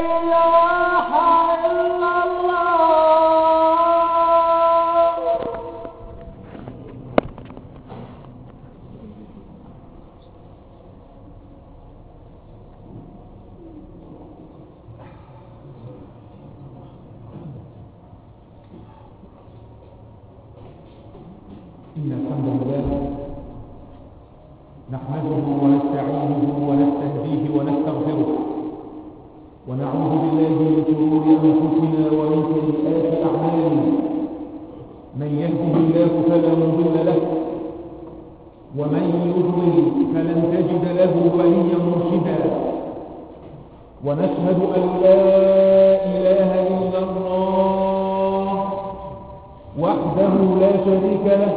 إله إلا الله. إن الحمد لله نحمده ونستعينه ونستهديه ونستغفره ونعوذ بالله من شرور أنفسنا ومن سيئات أعمالنا. من يهده الله فلا مضل له ومن يضلل فلن تجد له وليا مرشدا. ونشهد أن لا إله إلا الله وحده لا شريك له،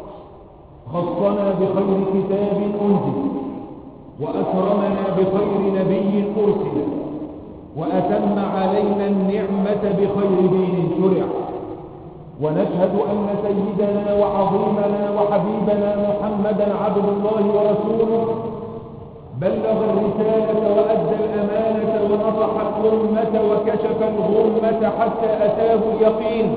خصنا بخير كتاب أنزل وأكرمنا بخير نبي أرسل وأتم علينا النعمة بخير دين شرع. ونشهد أن سيدنا وعظيمنا وحبيبنا محمدا عبد الله ورسوله بلغ الرسالة وأدى الأمانة ونصح الأمة وكشف الغمة حتى أتاه اليقين،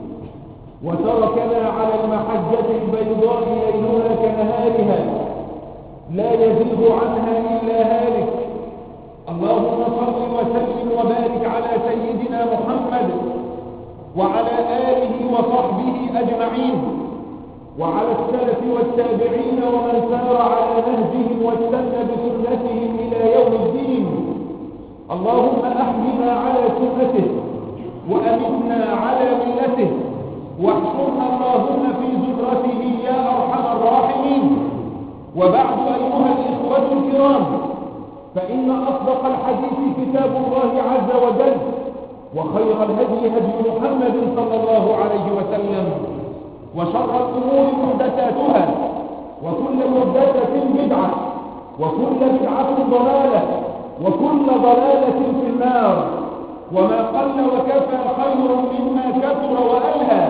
وتركنا على المحجة البيضاء ليلها كنهارها لا يزيغ عنها إلا هالك. اللهم صل وسلم وبارك على سيدنا محمد وعلى آله وصحبه أجمعين، وعلى السلف والتابعين ومن سار على نهجهم واستنى بسنتهم إلى يوم الدين. اللهم أحينا على سنته وأمتنا على ملته، واحشرنا اللهم في زمرته يا أرحم الراحمين. وبعد أيها الإخوة الكرام، فإن أصدق الحديث كتاب الله عز وجل، وخير الهدي هدي محمد صلى الله عليه وسلم، وشر الأمور محدثاتها، وكل محدثة بدعة، وكل بدعة ضلالة، وكل ضلالة في النار. وما قل وكفى خير مما كثر وألهى،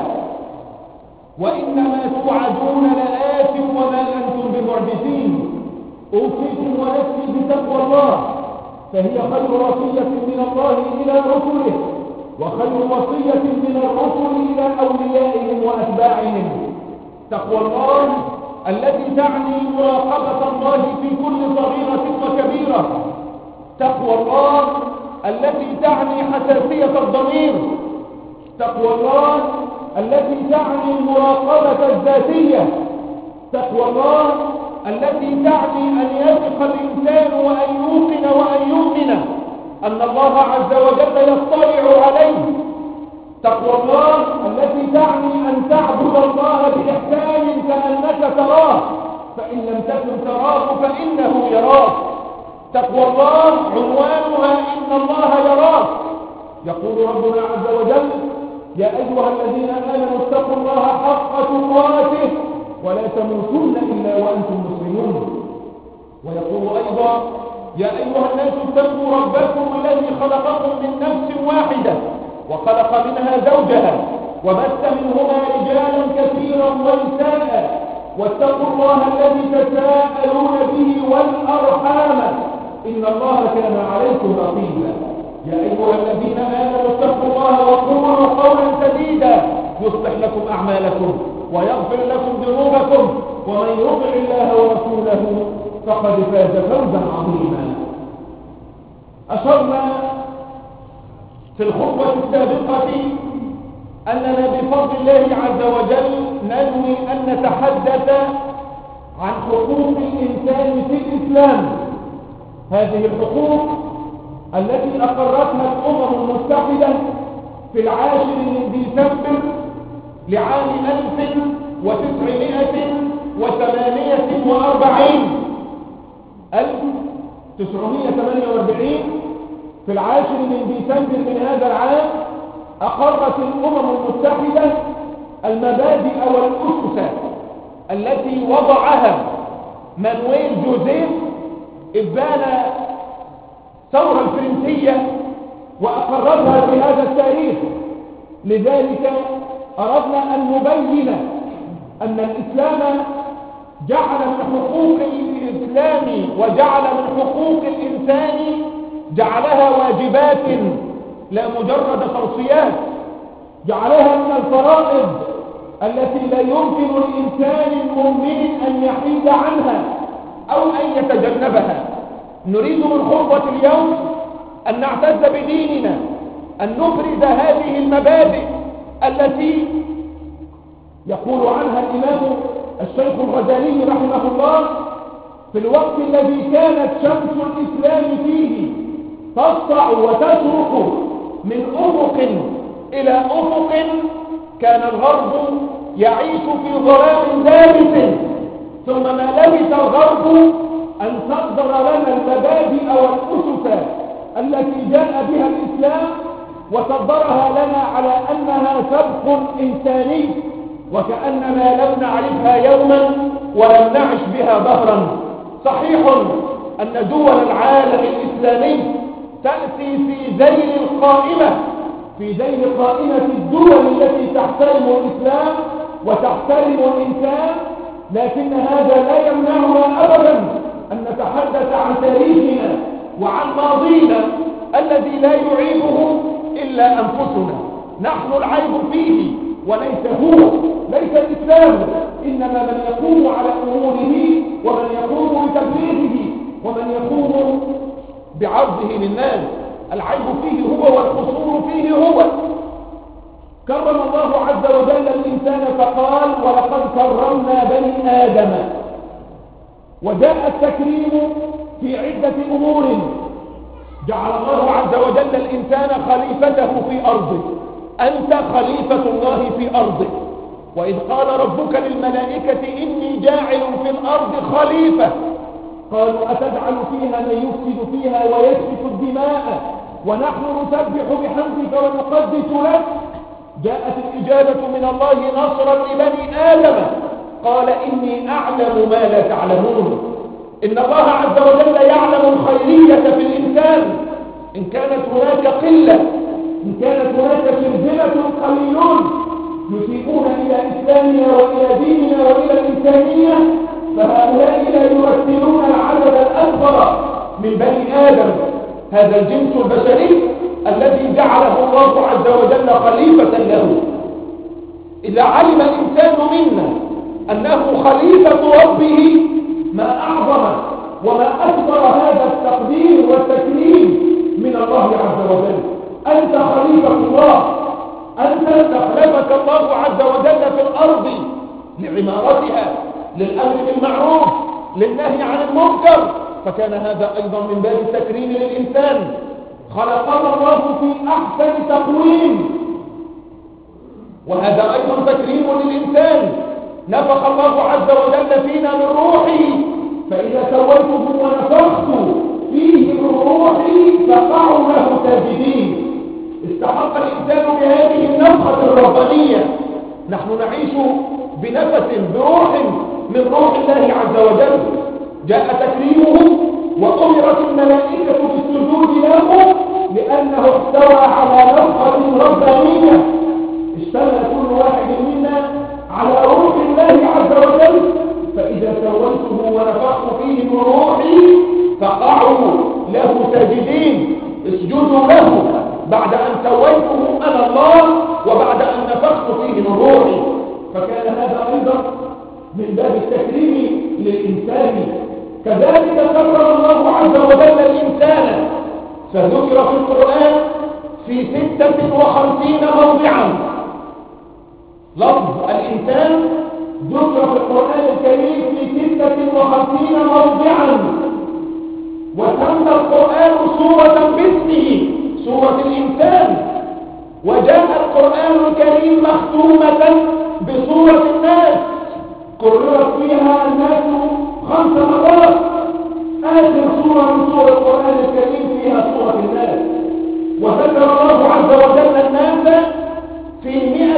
وإنما توعدون لآت وما أنتم بمعجزين. أوصيكم ونفسي بتقوى الله، فهي خير وصية من الله إلى رسله، وخير وصية من الرسل إلى أوليائهم وأتباعهم. تقوى الله التي تعني مراقبة الله في كل صغيرة وكبيرة، تقوى الله التي تعني حساسية الضمير، تقوى الله التي تعني المراقبة الذاتية، تقوى الله التي تعني أن يثق الإنسان وأن يوقن وأن يؤمن أن الله عز وجل يطلع عليه، تقوى الله التي تعني أن تعبد الله بإحسان كأنك تراه، فإن لم تكن تراه فإنه يراك. تقوى الله عنوانها إن الله يراك. يقول ربنا عز وجل: يا أيها الذين آمنوا اتقوا الله حق تقاته ولا تموتن إلا وأنتم مسلمون. ويقول أيضا: يا أيها الناس اتقوا ربكم الذي خلقكم من نفس واحدة وخلق منها زوجها وبث منهما رجالا كثيرا ونساء واتقوا الله الذي تساءلون به والأرحام إن الله كان عليكم رقيبا. يا أيها الذين آمنوا اتقوا الله وقولوا قولا سديدا يصلح لكم أعمالكم ويغفر لكم ذنوبكم، ومن يطع الله ورسوله فقد فاز فوزا عظيما. أشرنا في الخطبة السابقة أننا بفضل الله عز وجل ننوي أن نتحدث عن حقوق الإنسان في الإسلام، هذه الحقوق التي أقرتها الأمم المتحدة في 10 من ديسمبر لعام 1948 في 10 من ديسمبر من هذا العام أقرت الأمم المتحدة المبادئ والأسس التي وضعها مانويل جوزيف إبان الثورة الفرنسية وأقرتها في هذا التاريخ. لذلك أردنا أن نبين أن الإسلام جعل من حقوق الإسلام وجعل من حقوق الإنسان جعلها واجبات لا مجرد توصيات، جعلها من الفرائض التي لا يمكن لإنسان مؤمن أن يحيد عنها أو أن يتجنبها. نريد من خطبة اليوم أن نعتز بديننا، أن نفرد هذه المبادئ التي يقول عنها الإمام الشيخ الغزالي رحمه الله: في الوقت الذي كانت شمس الإسلام فيه تسطع وتشرق من أفق إلى أفق، كان الغرب يعيش في ظلام دامس، ثم ما لبث الغرب أن صدر لنا المبادئ والأسس التي جاء بها الإسلام، وصدرها لنا على أنها سبق إنساني، وكأننا لم نعرفها يوما ولم نعش بها دهرا. صحيح أن دول العالم الإسلامي تأتي في ذيل قائمة الدول التي تحترم الإسلام وتحترم الإنسان، لكن هذا لا يمنعنا أبدا أن نتحدث عن تاريخنا وعن ماضينا الذي لا يعيبه إلا أنفسنا. نحن العيب فيه وليس هو، ليس الإسلام، إنما من يقوم على أموره ومن يقوم بتبليغه ومن يقوم بعرضه للناس. العيب فيه هو والقصور فيه هو. كرم الله عز وجل الإنسان فقال: ولقد كرمنا بني آدم. وجاء التكريم في عدة أمور. جعل الله عز وجل الإنسان خليفته في أرضه. أنت خليفة الله في أرضه. وإذ قال ربك للملائكة: إني جاعل في الأرض خليفة، قالوا: أتجعل فيها من يفسد فيها ويسفك الدماء ونحن نسبح بحمدك ونقدس لك؟ جاءت الإجابة من الله نصرا لبني آدم، قال: إني أعلم ما لا تعلمون. إن الله عز وجل يعلم الخيرية في الإنسان. إن كانت هناك قلة، إن كانت هناك شرذمة قليلون يسيئون إلى إسلامنا وإلى ديننا وإلى الإنسانية، فهؤلاء لا يمثلون العدد الأكبر من بني آدم، هذا الجنس البشري الذي جعله الله عز وجل خليفة له. إذا علم الإنسان منا أنه خليفة ربه ما أعظم وما أكبر هذا التقدير والتكريم من الله عز وجل. أنت خليفة الله، أنت استخلفك الله عز وجل في الأرض لعمارتها، للأمر بالمعروف، للنهي عن المنكر، فكان هذا أيضا من باب التكريم للإنسان. خلقنا الله في أحسن تقويم، وهذا أيضا تكريم للإنسان. نفخ الله عز وجل فينا من روحه، فإذا سويته ونفخت فيه من روحي فقعوا له ساجدين. استحق الإنسان بهذه النفخة الربانية. نحن نعيش بنفس بروح من روح الله عز وجل. جاء تكريمه وأمرت الملائكة بالسجود له لأنه احتوى على نفخة ربانية. اشتمل كل واحد منا على روح الله عز وجل، فإذا سويته ونفخت فيه من روحي فقعوا له ساجدين. اسجدوا له بعد أن سويته أنا الله وبعد أن نفخت فيه من روحي. فكان هذا أيضا من باب التكريم للإنسان. كذلك كرم الله عز وجل الإنسان، فذكر في القرآن في 56 موضعا. لفظ الإنسان ذكر في القرآن الكريم في 56 موضعا، وسمى القرآن سورة باسمه، سورة الإنسان. وجاء القرآن الكريم مختومة بسورة الناس، قررت فيها الناس 5 مرات. آخر سورة من سورة القرآن الكريم فيها سورة الناس. وذكر الله عز وجل الناس في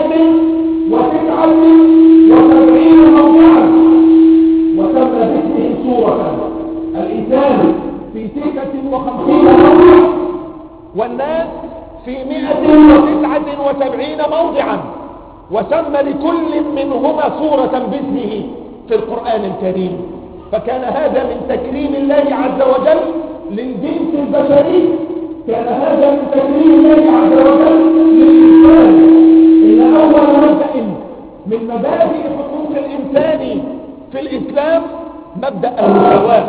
179 موضعا، وسمى باسمه سورة الإنسان في 59 موضعا، والناس في 179 موضعا، وسمى لكل منهما سورة باسمه في القرآن الكريم. فكان هذا من تكريم الله عز وجل للجنس البشري، كان هذا من تكريم الله عز وجل للإنسان. إن أول مبدأ من مبادئ حقوق الإنسان في الإسلام مبدأ المساواة.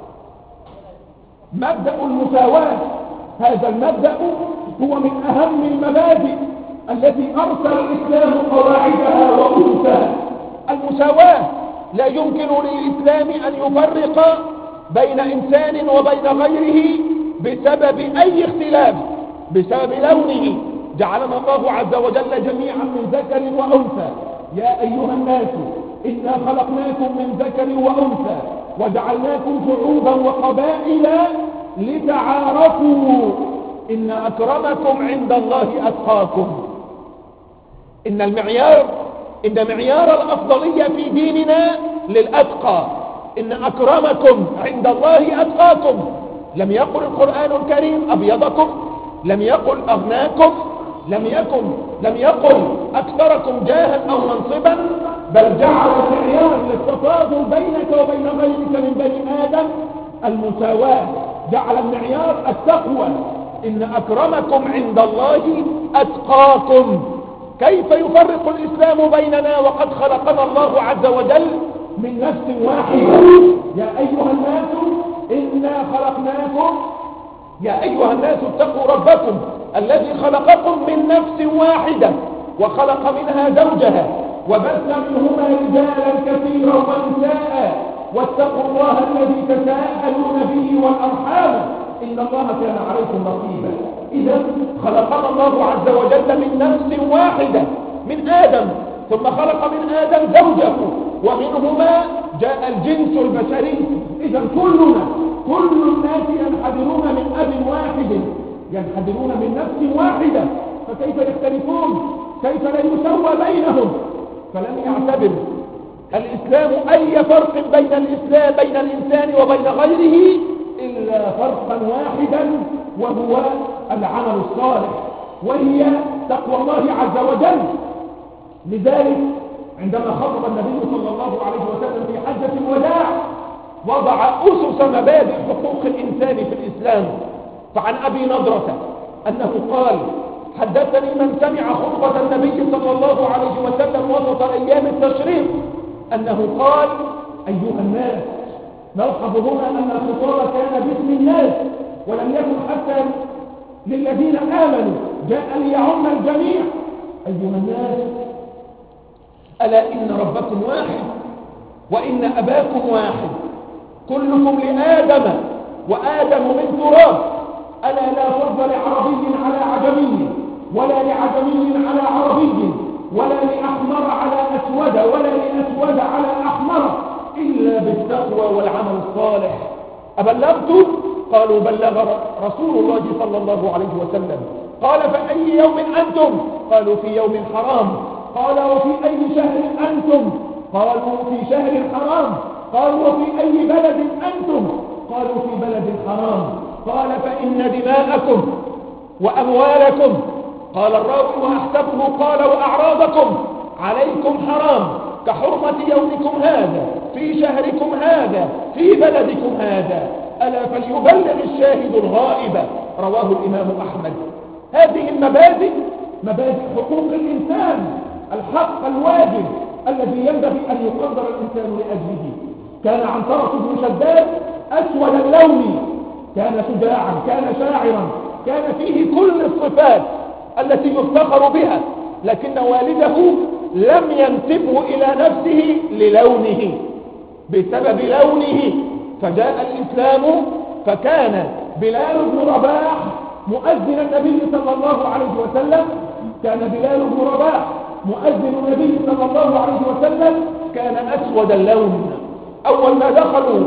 مبدأ المساواة، هذا المبدأ هو من أهم المبادئ التي أرسل الإسلام قواعدها وأسسها. المساواة، لا يمكن للإسلام أن يفرق بين إنسان وبين غيره بسبب أي اختلاف، بسبب لونه. جعلنا الله عز وجل جميعا من ذكر وأنثى. يا أيها الناس إنا خلقناكم من ذكر وأنثى وجعلناكم شعوبا وقبائل لتعارفوا إن أكرمكم عند الله أتقاكم. إن معيار الأفضلية في ديننا للأتقى. إن أكرمكم عند الله أتقاكم. لم يقل القرآن الكريم أبيضكم، لم يقل أغناكم، لم يقل أكثركم جاها أو منصبا، بل جعل المعيار للتفاضل بينك وبين غيرك من بني آدم المساواة. جعل المعيار التقوى. إن أكرمكم عند الله أتقاكم. كيف يفرق الإسلام بيننا وقد خلقنا الله عز وجل من نفس واحدة؟ يا أيها الناس اتقوا ربكم الذي خلقكم من نفس واحدة وخلق منها زوجها وبث منهما رجالا كثيرا ونساء واتقوا الله الذي تساءلون به والأرحام إن الله كان عليكم رقيبا. إذا خلقنا الله عز وجل من نفس واحدة، من آدم، ثم خلق من آدم زوجه ومنهما جاء الجنس البشري. إذا كل الناس ينحدرون من أب واحد، ينحدرون من نفس واحدة، فكيف يختلفون؟ كيف لا يسوى بينهم؟ فلم يعتبر الإسلام أي فرق بين الإنسان وبين غيره إلا فرقا واحدا، وهو العمل الصالح، وهي تقوى الله عز وجل. لذلك عندما خطب النبي صلى الله عليه وسلم في حجة الوداع وضع أسس مبادئ حقوق الإنسان في الإسلام. فعن أبي نضرة أنه قال: حدثني من سمع خطبة النبي صلى الله عليه وسلم وسط أيام التشريق أنه قال: أيها الناس. نلحظ هنا أن الخطاب كان باسم الناس ولم يكن حتى للذين آمنوا، جاء ليعم الجميع. أيها الناس، ألا إن ربكم واحد وإن أباكم واحد، كلكم لآدم وآدم من تراب، ألا لا فضل لعربي على عجمي ولا لعجمي على عربي ولا لأحمر على أسود ولا لأسود على أحمر إلا بالتقوى والعمل الصالح. أبلغت؟ قالوا: بلغ رسول الله صلى الله عليه وسلم. قال: فأي يوم أنتم؟ قالوا: في يوم حرام. قال: وفي أي شهر أنتم؟ قالوا: في شهر حرام. قالوا: وفي أي بلد أنتم؟ قالوا: في بلد حرام. قال: فإن دماءكم وأموالكم، قال الراوي وأحسبه قال: وأعراضكم عليكم حرام كحرمة يومكم هذا في شهركم هذا في بلدكم هذا، ألا فليبلغ الشاهد الغائب. رواه الإمام أحمد. هذه المبادئ مبادئ حقوق الإنسان، الحق الواجب الذي ينبغي أن يقدر الإنسان لأجله. كان عنترة بن شداد أسود اللون، كان شجاعا، كان شاعرا، كان فيه كل الصفات التي يفتخر بها، لكن والده لم ينسبه إلى نفسه للونه، بسبب لونه. فجاء الإسلام فكان بلال بن رباح مؤذن النبي صلى الله عليه وسلم، كان بلال بن رباح مؤذن النبي صلى الله عليه وسلم كان أسود اللون. أول ما دخلوا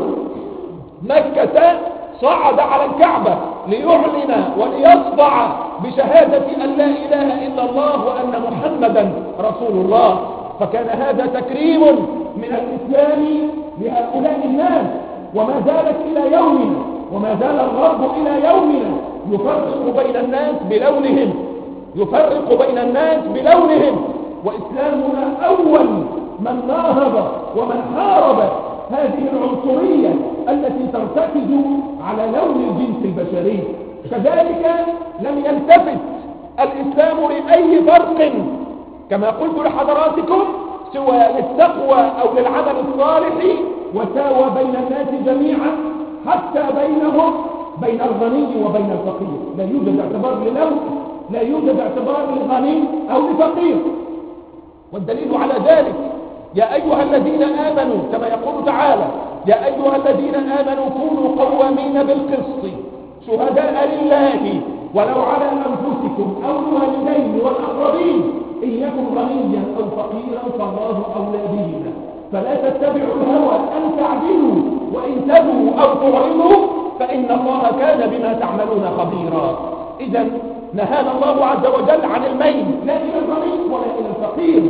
مكة صعد على الكعبة ليعلن وليصدع بشهادة أن لا إله إلا الله وأن محمدا رسول الله. فكان هذا تكريم من الإسلام لهؤلاء الناس، وما زالت إلى يومنا، وما زال الغرب إلى يومنا يفرق بين الناس بلونهم، يفرق بين الناس بلونهم. وإسلامنا أول من ناهض ومن حارب هذه العنصرية التي ترتكز على لون الجنس البشري. كذلك لم يلتفت الإسلام لأي فرق كما قلت لحضراتكم سوى للتقوى أو للعمل الصالح، وساوى بين الناس جميعا حتى بين الغني وبين الفقير. لا يوجد اعتبار للون، لا يوجد اعتبار للغني أو لفقير. والدليل على ذلك يا أيها الذين آمنوا كما يقول تعالى يا أيها الذين آمنوا كونوا قوامين بالقسط شهداء لله ولو على أنفسكم أو الوالدين والأقربين إن يكن غنيا أو فقيرا فالله أولى بهما فلا تتبعوا الهوى أن تعدلوا وإن تبوا أو تعرضوا فإن الله كان بما تعملون خبيرا. إذا نهانا الله عز وجل عن الميل لا إلى الغني ولا إلى الفقير.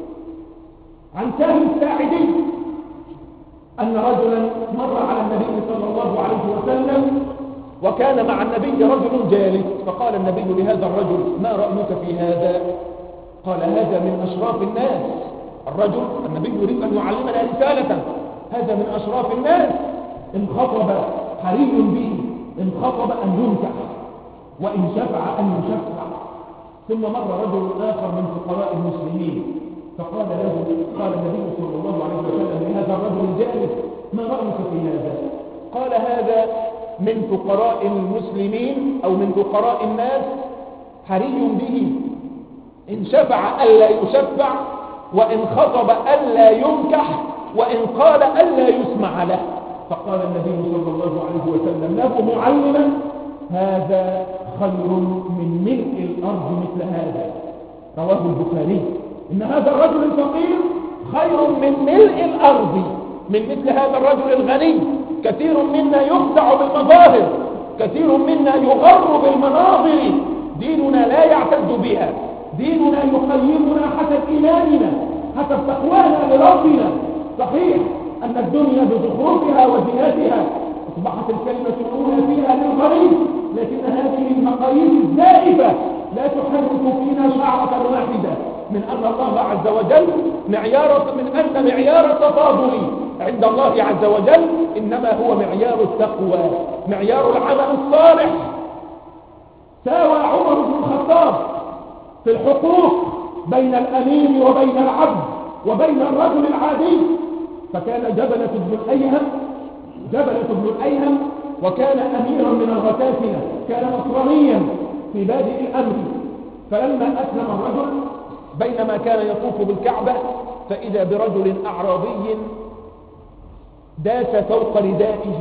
عن سهل الساعدي أن رجلا مر على النبي صلى الله عليه وسلم وكان مع النبي رجل جالس، فقال النبي لهذا الرجل ما رأيك في هذا؟ قال هذا من أشراف الناس. الرجل النبي يريد أن يعلمنا رسالة، هذا من أشراف الناس، إن خطب حري به، إن خطب أن ينكح، وإن شفع أن يشفع. ثم مر رجل آخر من فقراء المسلمين فقال له قال النبي صلى الله عليه وسلم لهذا الرجل الجالس ما رأيك في هذا؟ قال هذا من فقراء المسلمين أو من فقراء الناس حري به إن شفع ألا يشفع، وإن خطب ألا ينكح، وإن قال ألا يسمع له. فقال النبي صلى الله عليه وسلم له معلما هذا خير من ملء الأرض مثل هذا. رواه البخاري. إن هذا الرجل الفقير خير من ملء الأرض من مثل هذا الرجل الغني. كثير منا يخدع بالمظاهر، كثير منا يغر بالمناظر. ديننا لا يعتد بها، ديننا يقيمنا حسب إيماننا، حسب تقوانا لربنا. صحيح أن الدنيا بزخرفها وزينتها أصبحت الكلمة الأولى فيها للغريب، لكن هذه المقاييس الزائفة لا تحرك فينا شعرة واحدة من أن الله عز وجل معيار التفاضل عند الله عز وجل إنما هو معيار التقوى، معيار العمل الصالح. ساوى عمر بن الخطاب في الحقوق بين الأمير وبين العبد وبين الرجل العادي. فكان جبلة بن الأيهم وكان أميرا من الغساسنة، كان نصرانيا في بادئ الأمر. فلما أسلم الرجل بينما كان يطوف بالكعبة فإذا برجل أعرابي داس فوق ردائه،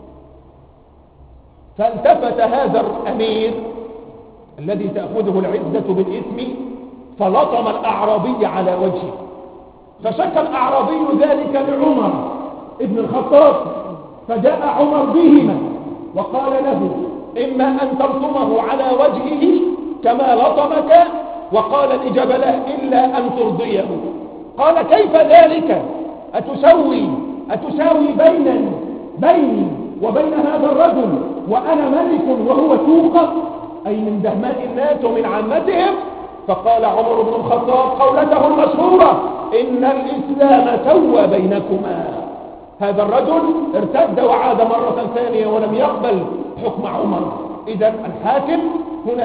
فالتفت هذا الأمير الذي تأخذه العزة بالإثم فلطم الأعرابي على وجهه. فشكى الأعرابي ذلك لعمر ابن الخطاب، فجاء عمر بهما وقال له إما أن تلطمه على وجهه كما لطمك، وقال لجبله إلا أن ترضيه. قال كيف ذلك؟ أتساوي بيني وبين هذا الرجل وأنا ملك وهو سوق، أي من دهماء الناس ومن عامتهم؟ فقال عمر بن الخطاب قولته المشهورة إن الإسلام سوى بينكما. هذا الرجل ارتد وعاد مرة ثانية ولم يقبل حكم عمر. إذا الحاكم هنا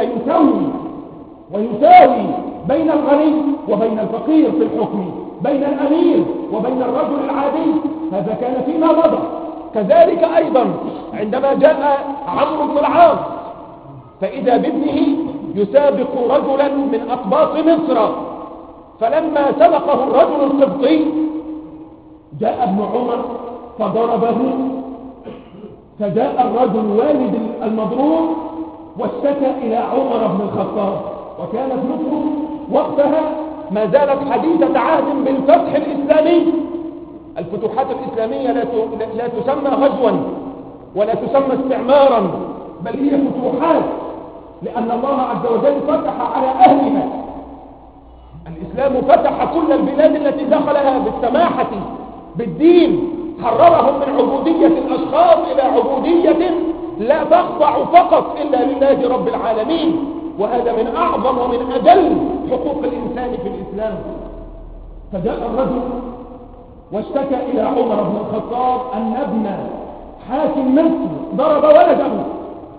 ويساوي بين الغني وبين الفقير في الحكم، بين الأمير وبين الرجل العادي. هذا كان فيما مضى. كذلك أيضا عندما جاء عمرو بن العاص فإذا بابنه يسابق رجلا من أقباط مصر، فلما سبقه الرجل القبطي جاء ابن عمر فضربه، فجاء الرجل والد المضروب واشتكى إلى عمر بن الخطاب. وكانت مصر وقتها ما زالت حديثة عهد بالفتح الإسلامي. الفتوحات الإسلامية لا تسمى غزوا ولا تسمى استعمارا، بل هي فتوحات، لأن الله عز وجل فتح على أهلها. الإسلام فتح كل البلاد التي دخلها بالسماحة بالدين، حررهم من عبودية الأشخاص إلى عبودية لا تخضع فقط إلا لله رب العالمين. وهذا من أعظم ومن أجل حقوق الإنسان في الإسلام. فجاء الرجل واشتكى إلى عمر بن الخطاب أن ابن حاكم مصر ضرب ولده،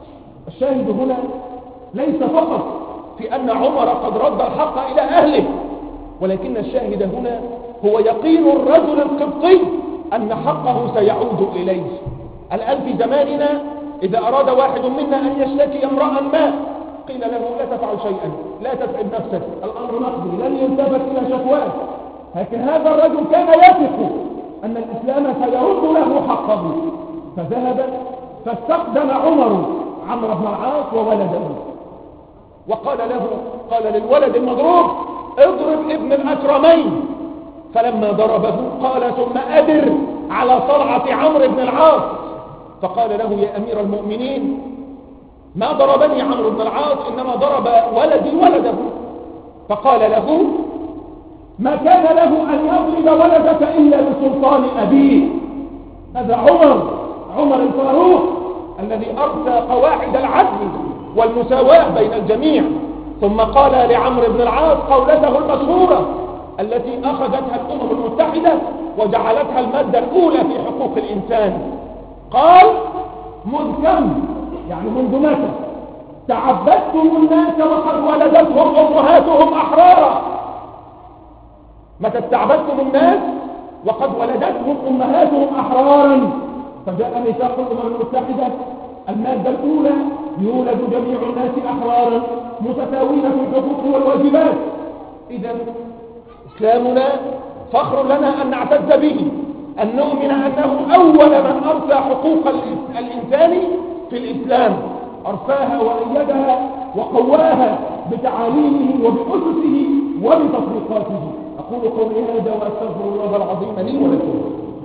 الشاهد هنا ليس فقط في أن عمر قد رد الحق إلى أهله، ولكن الشاهد هنا هو يقين الرجل القبطي أن حقه سيعود إليه. الآن في زماننا إذا أراد واحد منا أن يشتكي امرأ ما قيل له لا تفعل شيئا، لا تتعب نفسك، الأمر مقضي، لن يلتفت إلى شكواه. لكن هذا الرجل كان يثق أن الإسلام سيرد له حقه، فذهب فاستقدم عمرو بن العاص وولده، وقال له، قال للولد المضروب اضرب ابن الأكرمين، فلما ضربه قال ثم أدر على صلعة عمرو بن العاص، فقال له يا أمير المؤمنين ما ضربني عمرو بن العاص إنما ضرب ولدي ولده. فقال له ما كان له أن يضرب ولدك إلا بسلطان أبيه. هذا عمر الفاروق الذي أرسى قواعد العدل والمساواة بين الجميع. ثم قال لعمرو بن العاص قولته المشهورة التي أخذتها الأمم المتحدة وجعلتها المادة الأولى في حقوق الإنسان، قال منذ كم، يعني منذ متى تعبدتم الناس وقد ولدتهم أمهاتهم أحرارا؟ متى استعبدتم الناس وقد ولدتهم أمهاتهم أحرارا؟ فجاء ميثاق الأمم المتحدة المادة الأولى يولد جميع الناس أحرارا متساوين في الحقوق والواجبات. إذا إسلامنا فخر لنا أن نعتز به، أن نؤمن أنه أول من أرسى حقوق الإنسان في الإسلام، أرساها وأيدها وقواها بتعاليمه وبأسسه وبتطبيقاته. أقول قولي هذا وأستغفر الله العظيم لي ولكم.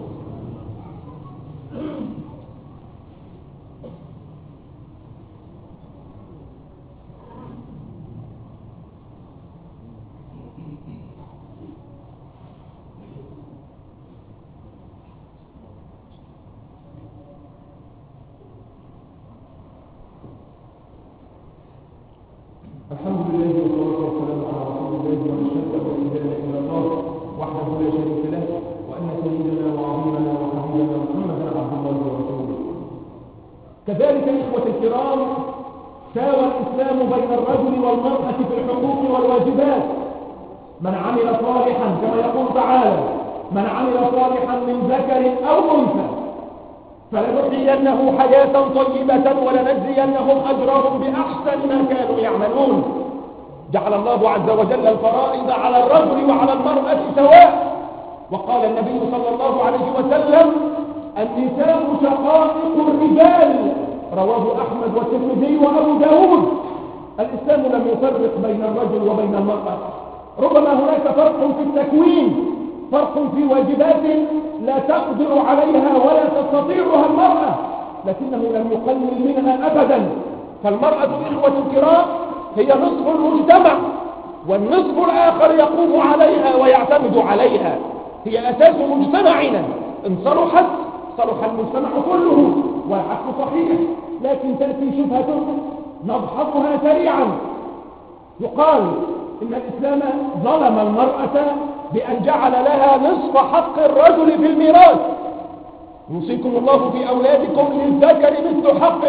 الحمد لله والصلاة والسلام على رسول الله ونشهد أن لا إله إلا الله وحده لا شريك له وأن سيدنا وعظيمنا وحبيبنا محمدا عبد الله ورسوله. كذلك إخوة الكرام ساوى الإسلام بين الرجل والمرأة في الحقوق والواجبات. من عمل صالحا كما يقول تعالى من عمل صالحا من ذكر أو أنثى فلنحيينه حياة طيبة ولنجزينهم أجرهم بأحسن ما كانوا يعملون. جعل الله عز وجل الفرائض على الرجل وعلى المرأة سواء، وقال النبي صلى الله عليه وسلم النساء شقائق الرجال، رواه أحمد والترمذي وأبو داود. الإسلام لم يفرق بين الرجل وبين المرأة، ربما هناك فرق في التكوين، فرق في واجبات لا تقدر عليها ولا تستطيعها المرأة، لكنه لم يقلل منها أبدا. فالمرأة إخوة الكرام هي نصف المجتمع، والنصف الآخر يقوم عليها ويعتمد عليها، هي أساس مجتمعنا، إن صلحت صلح المجتمع كله، والعكس صحيح. لكن تأتي شبهة نضحكها سريعا، يقال إن الإسلام ظلم المرأة بأن جعل لها نصف حق الرجل في الميراث. يوصيكم الله في أولادكم للذكر مثل حق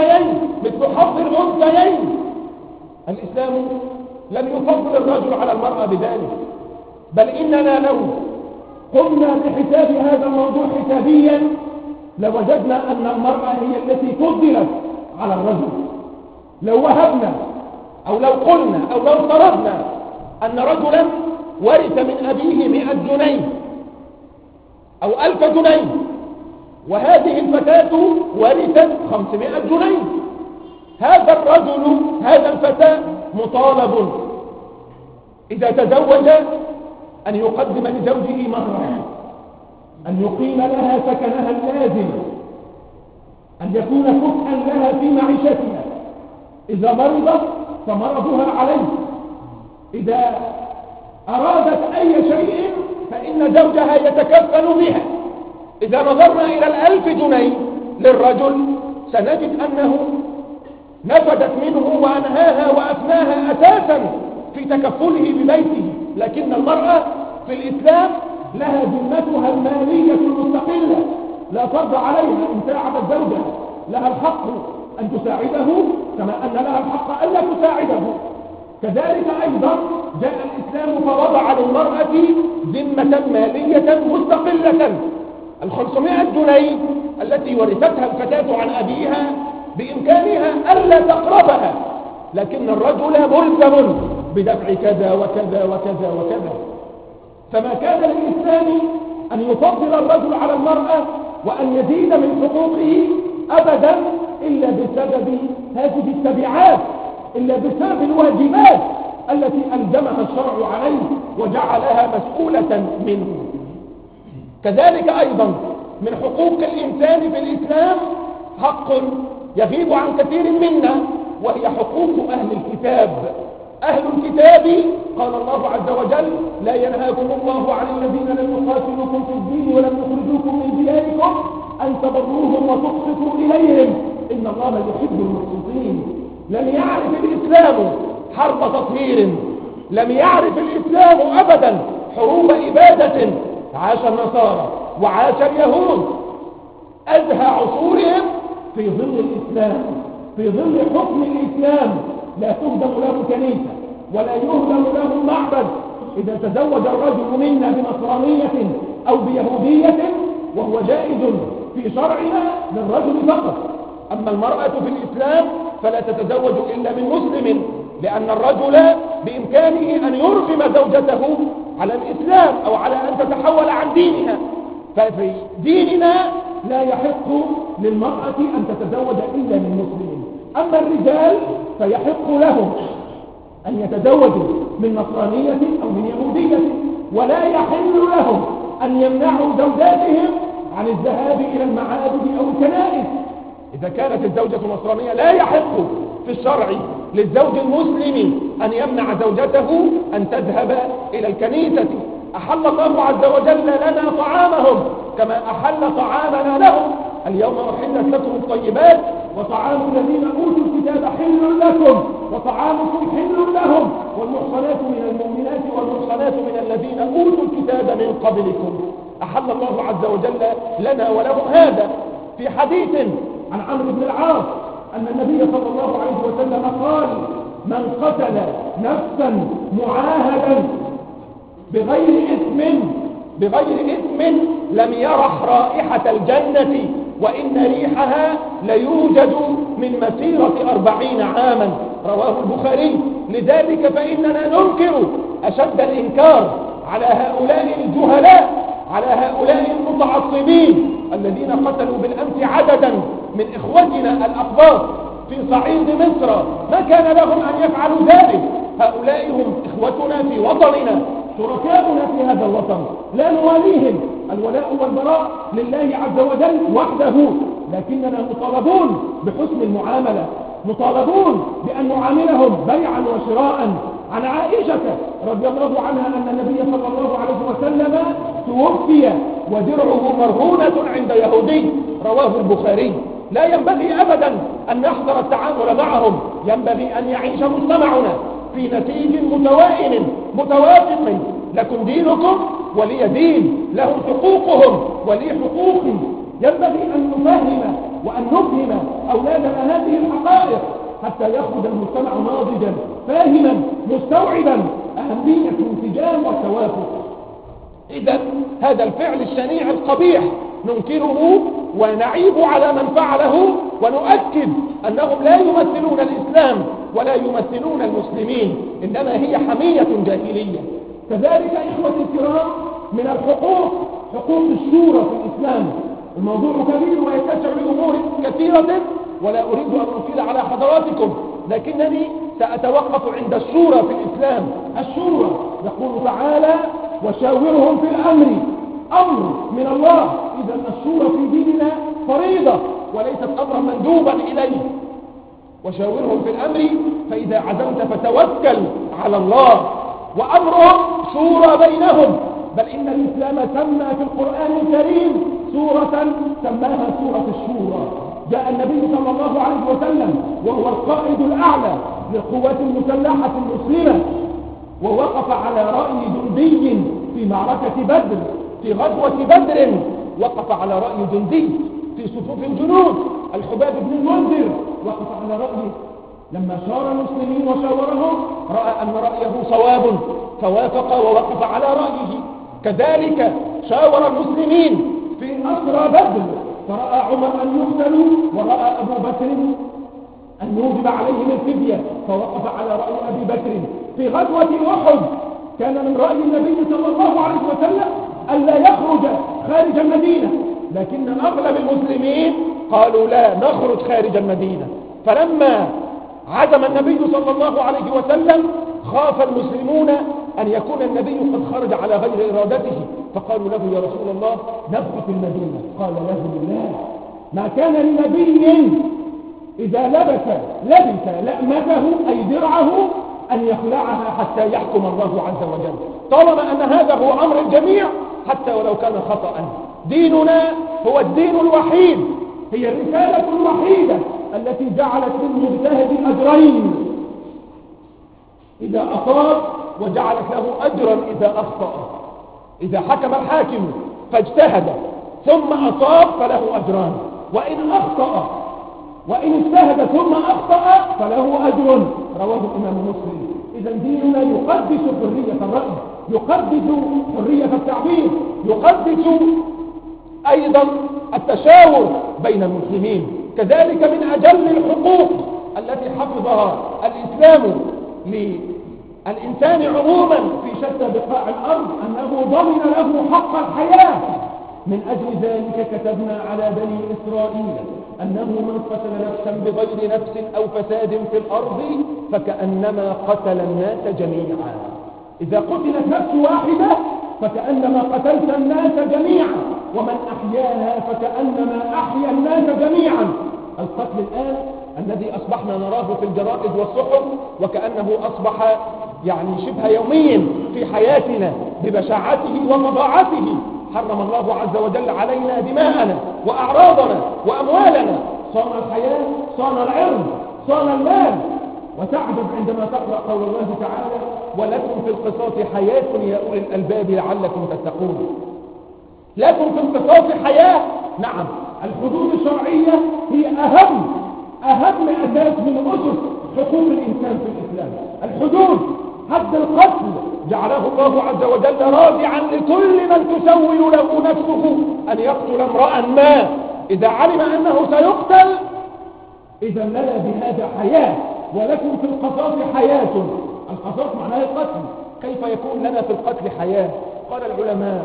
الأنثيين. الإسلام لم يفضل الرجل على المرأة بذلك، بل إننا لو قمنا بحساب هذا الموضوع حسابيا لوجدنا أن المرأة هي التي فضلت على الرجل. لو وهبنا أو لو قلنا أو لو افترضنا أن رجلا ورث من أبيه 100 جنيه أو 1000 جنيه، وهذه الفتاة ورثت 500 جنيه، هذا الرجل هذا الفتاة مطالب إذا تزوج أن يقدم لزوجه مهرا، أن يقيم لها سكنها اللازم، أن يكون كفءا لها في معيشتها، إذا مرضت فمرضها عليه، إذا أرادت أي شيء فإن زوجها يتكفل بها. إذا نظرنا إلى 1000 جنيه للرجل سنجد أنه نفدت منه وأنهاها وأفناها أساسا في تكفله ببيته. لكن المرأة في الإسلام لها ذمتها المالية المستقلة، لا فرض عليها إن تعبت زوجها، لها الحق أن تساعده كما أن لها الحق ألا تساعده. كذلك أيضا جاء الإسلام فوضع للمرأة ذمة مالية مستقلة. 500 جنيه التي ورثتها الفتاة عن أبيها بإمكانها ألا تقربها، لكن الرجل ملزم بدفع كذا وكذا وكذا وكذا. فما كان للإسلام أن يفضل الرجل على المرأة وأن يزيد من حقوقه أبدا إلا بسبب هذه التبعات، إلا بسبب الواجبات التي ألزمها الشرع عليه وجعلها مسؤولة منه. كذلك أيضا من حقوق الإنسان في الإسلام حق يغيب عن كثير منا، وهي حقوق أهل الكتاب. أهل الكتاب قال الله عز وجل: لا ينهاكم الله عن الذين لم يقاتلوكم في الدين ولم يخرجوكم من دياركم أن تبروهم وتقسطوا إليهم إن الله يحب المقسطين. لم يعرف الإسلام حرب تطهير، لم يعرف الإسلام أبدا حروب إبادة. عاش النصارى وعاش اليهود أزهى عصورهم في ظل الإسلام، في ظل حكم الإسلام. لا تهدم له كنيسة ولا يهدم له معبد إذا تزوج الرجل منا بنصرانية أو بيهودية، وهو جائز في شرعنا للرجل فقط. أما المرأة في الإسلام فلا تتزوج إلا من مسلم، لأن الرجل بإمكانه أن يرغم زوجته على الإسلام أو على أن تتحول عن دينها. ففي ديننا لا يحق للمرأة أن تتزوج إلا من مسلم. أما الرجال فيحق لهم أن يتزوجوا من نصرانية أو من يهودية، ولا يحل لهم أن يمنعوا زوجاتهم عن الذهاب إلى المعابد أو الكنائس. إذا كانت الزوجة نصرانية لا يحق في الشرع للزوج المسلم أن يمنع زوجته أن تذهب إلى الكنيسة. أحل الله عز وجل لنا طعامهم كما أحل طعامنا لهم. اليوم أحلت لكم الطيبات وطعام الذين أوتوا الكتاب حل لكم وطعامكم حل لهم والمحصنات من المؤمنات والمحصنات من الذين أوتوا الكتاب من قبلكم. أحل الله عز وجل لنا ولهم هذا. في حديث عن عمرو بن العاص أن النبي صلى الله عليه وسلم قال: من قتل نفسا معاهدا بغير إثم لم يرح رائحة الجنة وإن ريحها ليوجد من مسيرة 40 عاما. رواه البخاري. لذلك فإننا ننكر أشد الإنكار على هؤلاء الجهلاء، على هؤلاء المتعصبين الذين قتلوا بالأمس عددا من إخوتنا الأقباط في صعيد مصر. ما كان لهم أن يفعلوا ذلك. هؤلاء هم إخوتنا في وطننا، شركاؤنا في هذا الوطن، لا نواليهم. الولاء والبراء لله عز وجل وحده، لكننا مطالبون بحسن المعاملة، مطالبون بأن نعاملهم بيعا وشراء. عن عائشة رضي الله عنها أن النبي صلى الله عليه وسلم توفي ودرعه مرهونة عند يهودي. رواه البخاري. لا ينبغي أبدا أن نحذر التعامل معهم، ينبغي أن يعيش مجتمعنا في نسيج متوائم متوافق. لكم دينكم ولي دين، لهم حقوقهم ولي حقوقي. ينبغي أن نفهم وأن نفهم أولادنا هذه الحقائق حتى يخرج المجتمع ناضجا فاهما مستوعبا أهمية الانسجام والتوافق. إذا هذا الفعل الشنيع القبيح ننكره ونعيب على من فعله، ونؤكد أنهم لا يمثلون الإسلام ولا يمثلون المسلمين، إنما هي حمية جاهلية. كذلك إخوتي الكرام من الحقوق حقوق الشورى في الإسلام. الموضوع كبير ويتسع لأمور كثيرة ولا أريد أن أطيل على حضراتكم، لكنني سأتوقف عند الشورى في الإسلام. الشورى يقول تعالى: وشاورهم في الأمر. أمر من الله. إذا الشورى في ديننا فريضة وليست أمرا مندوبا إليه. وشاورهم في الأمر فإذا عزمت فتوكل على الله. وأمرهم شورى بينهم. بل إن الإسلام سمى في القرآن الكريم سورة سماها سورة الشورى. جاء النبي صلى الله عليه وسلم وهو القائد الأعلى للقوات المسلحة المسلمة، ووقف على رأي جندي في معركة بدر، في غزوة بدر وقف على رأي جندي في صفوف الجنود الحباب بن المنذر وقف على رأيه لما شار المسلمين وشاورهم، رأى أن رأيه صواب فوافق ووقف على رأيه. كذلك شاور المسلمين في أسرى بدر، فرأى عمر أن يقتلوا ورأى أبو بكر أن يوجب عليهم الفدية فوقف على رأي أبي بكر. في غزوة أحد كان من رأي النبي صلى الله عليه وسلم ألا يخرج خارج المدينة، لكن أغلب المسلمين قالوا لا نخرج خارج المدينة. فلما عزم النبي صلى الله عليه وسلم خاف المسلمون أن يكون النبي قد خرج على غير إرادته، فقالوا له يا رسول الله نبقى في المدينة. قال له لا، ما كان لنبي إذا لبس لأمته أي درعه أن يخلعها حتى يحكم الله عز وجل، طالما أن هذا هو أمر الجميع حتى ولو كان خطأ. ديننا هو الدين الوحيد، هي الرسالة الوحيدة التي جعلت للمجتهد أجرين إذا أصاب، وجعلت له أجرا إذا أخطأ. إذا حكم الحاكم فاجتهد ثم أصاب فله أجران، وإن أخطأ وإن اجتهد ثم أخطأ فله أجر. رواه الإمام مسلم. إذا ديننا يقدس حرية الرأي، يقدس حرية التعبير، يقدس أيضا التشاور بين المسلمين. كذلك من أجل الحقوق التي حفظها الإسلام للإنسان عموما في شتى بقاع الأرض أنه ضمن له حق الحياة. من أجل ذلك كتبنا على بني إسرائيل أنه من قتل نفسا بغير نفس أو فساد في الأرض فكأنما قتل الناس جميعا. إذا قتلت نفس واحدة فكأنما قتلت الناس جميعا، ومن أحياها فكأنما أحيا الناس جميعا. القتل الآن الذي أصبحنا نراه في الجرائد والصحف وكأنه أصبح يعني شبه يوميا في حياتنا ببشاعته وفظاعته، حرم الله عز وجل علينا دماءنا وأعراضنا وأموالنا. صان الحياة، صان العرض، صان المال. وتعجب عندما تقرأ قول الله تعالى ولكم في القصاص حياة يا أولي الألباب لعلكم تتقون. لكم في القصاص حياة. نعم، الحدود الشرعية هي أهم أساس من أسس حقوق الإنسان في الإسلام. الحدود، حد القتل جعله الله عز وجل رادعا لكل من تسول له نفسه أن يقتل امرأ ما، إذا علم أنه سيقتل إذا لنا بهذا حياة. ولكم في القصاص حياة. القصاص معناه القتل. كيف يكون لنا في القتل حياة؟ قال العلماء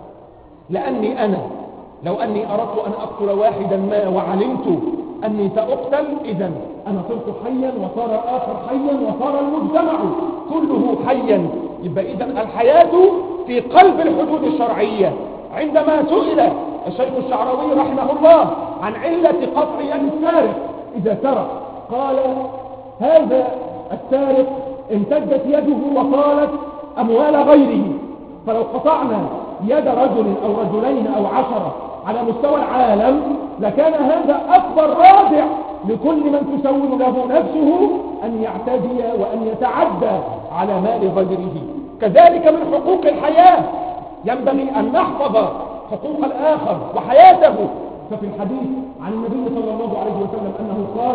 لأني أنا لو أني أردت أن أقتل واحدا ما وعلمت أني سأقتل، إذن أنا صرت حيا وصار الآخر حيا وصار المجتمع كله حيا. يبقى إذن الحياة في قلب الحدود الشرعية. عندما سئل الشيخ الشعراوي رحمه الله عن علة قطع يد السارق إذا سرق، قال هذا السارق امتدت يده وطالت أموال غيره، فلو قطعنا يد رجل أو رجلين أو 10 على مستوى العالم لكان هذا أكبر رادع لكل من تسول له نفسه أن يعتدي وأن يتعدى على مال غيره. كذلك من حقوق الحياة ينبغي أن نحفظ حقوق الآخر وحياته. ففي الحديث عن النبي صلى الله عليه وسلم أنه قال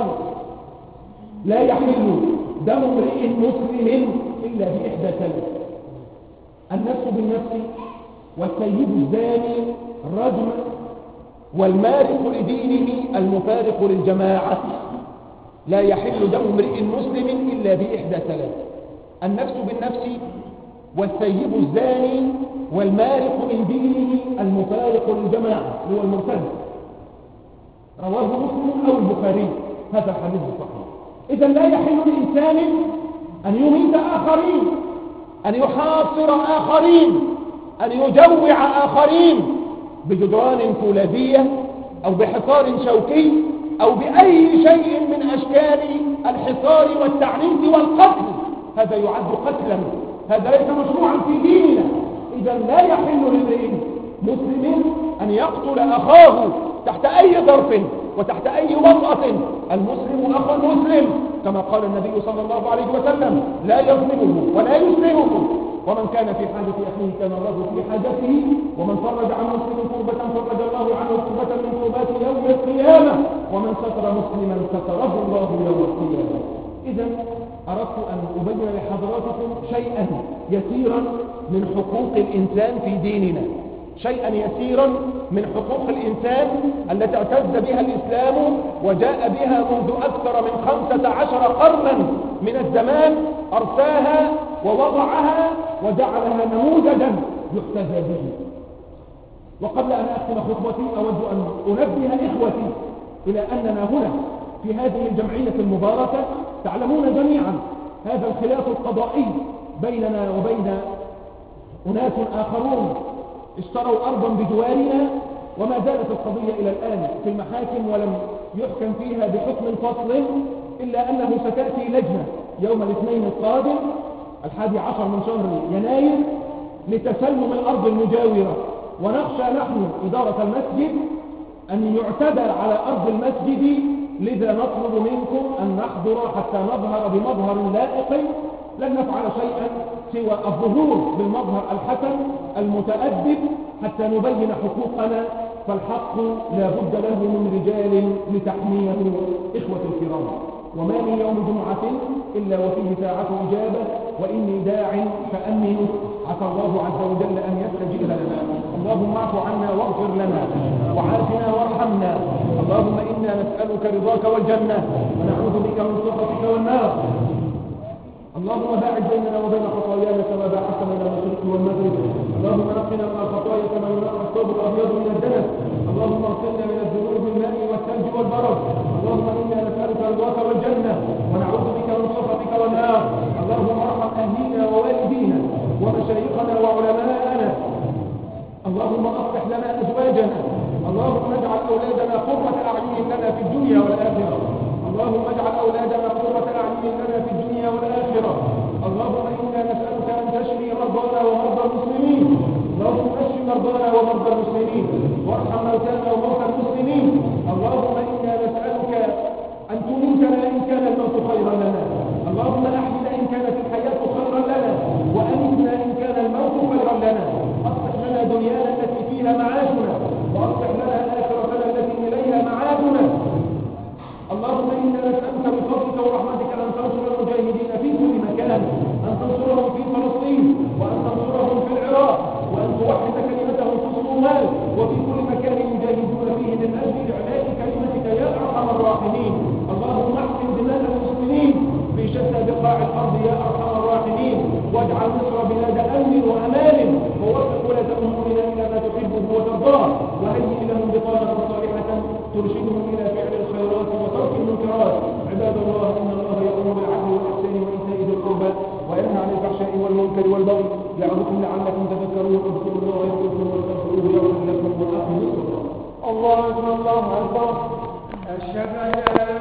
لا يحل دم امرئ مسلم إلا بإحدى ثلاث: النفس بالنفس، والسيد الزاني الرجم، والمارق لدينه المفارق للجماعة. لا يحل دم امرئ مسلم إلا بإحدى ثلاث: النفس بالنفس، والسيد الزاني، والمارق من دينه المفارق للجماعة هو المرتد. رواه مسلم أو البخاري. هذا الحديث صحيح. إذا لا يحل لإنسان أن يميت آخرين، أن يحاصر آخرين، أن يجوع آخرين بجدران فولاذية أو بحصار شوكي أو بأي شيء من أشكال الحصار والتعنيف والقتل. هذا يعد قتلا، هذا ليس مشروعا في ديننا. إذا لا يحل لامرئ مسلم أن يقتل أخاه تحت أي ظرف وتحت أي وطأة. المسلم أخو المسلم، كما قال النبي صلى الله عليه وسلم: لا يظلمه ولا يسلمه، ومن كان في حاجة أخيه كان الله في حاجته، ومن فرج عن مسلم كربة فرج الله عنه كربة من كربات يوم القيامة، ومن ستر مسلما ستره الله يوم القيامة. إذا أردت أن أبين لحضراتكم شيئا يسيرا من حقوق الإنسان في ديننا، شيئا يسيرا من حقوق الإنسان التي اعتز بها الإسلام وجاء بها منذ أكثر من 15 قرنا من الزمان، أرساها ووضعها وجعلها نموذجا يحتذى به. وقبل أن أختم خطبتي أود أن أنبه إخوتي إلى أننا هنا في هذه الجمعية المباركة تعلمون جميعا هذا الخلاف القضائي بيننا وبين أناس آخرون اشتروا أرضا بجوارنا، وما زالت القضية إلى الآن في المحاكم ولم يحكم فيها بحكم فصل، إلا أنه ستأتي لجنة يوم الاثنين القادم 11 من شهر يناير لتسلم الأرض المجاورة، ونخشى نحن إدارة المسجد أن يعتدى على أرض المسجد، لذا نطلب منكم أن نحضر حتى نظهر بمظهر لائق. لن نفعل شيئا سوى الظهور بالمظهر الحسن المتأدب حتى نبين حقوقنا، فالحق لا بد له من رجال لتحميه. إخوة الكرام، وما من يوم جمعة إلا وفيه ساعة إجابة، وإني داع فأمنوا، عسى الله عز وجل أن يستجيب لنا. اللهم اعف عنا واغفر لنا وعافنا وارحمنا. اللهم إنا نسألك رضاك والجنة ونعوذ بك من سخطك والنار. اللهم باعد بيننا وبين خطايانا كما باعدت بين المشرق والمغرب. اللهم نقنا من الخطايا كما ينقى الثوب الابيض من الدنس. اللهم اغسلنا من الذنوب بالماء والثلج والبرد. اللهم انا نسالك رضاك والجنه ونعوذ بك من سخطك والنار. اللهم ارحم اهلينا ووالدينا ومشايخنا وعلماءنا. اللهم اصلح لنا ازواجنا. اللهم اجعل اولادنا قرة اعين لنا في الدنيا والاخره. اللهم اجعل اولادنا قرة اعين لنا في الدنيا والاخره. اللهم انا نسالك ان تشفي مرضانا ومرضى المسلمين. اللهم اشف مرضانا ومرضى المسلمين وارحم موتانا وموتى المسلمين. اللهم انا نسالك ان تميتنا ان كان الموت خيرا لنا. اللهم احينا ان كانت الحياه خيرا لنا، وامتنا ان كان الموت خيرا لنا. اصلح لنا دنيانا التي فيها معاشنا، واصلح لنا اخرتنا التي اليها معادنا. اللهم إنا نسألك بفضلك ورحمتك أن تنصر المجاهدين في كل مكان، أن تنصرهم في فلسطين، وأن تنصرهم في العراق، وأن توحد كلمتهم في الصومال وفي كل مكان يجاهدون فيه من أجل إعلاء كلمتك يا أرحم الراحمين. اللهم احقن دماء المسلمين في شتى بقاع الأرض يا أرحم الراحمين، واجعل مصر بلاد أمن وأمان، ووفق ولاة أمورنا إلى ما تحبه وترضاه، وهيئ لهم بطانة صالحة ترشدهم إلى فعل الخيرات وترك المنكرات. عباد الله، إن الله يأمر بالعدل والإحسان وإيتاء ذي القربى وينهى عن الفحشاء والمنكر والبغي يعظكم لعلكم تذكرون. اذكروا الله يذكركم واستغفروه يغفر لكم وأقيموا الصلاة. الله أكبر الله أكبر. أشهد أن لا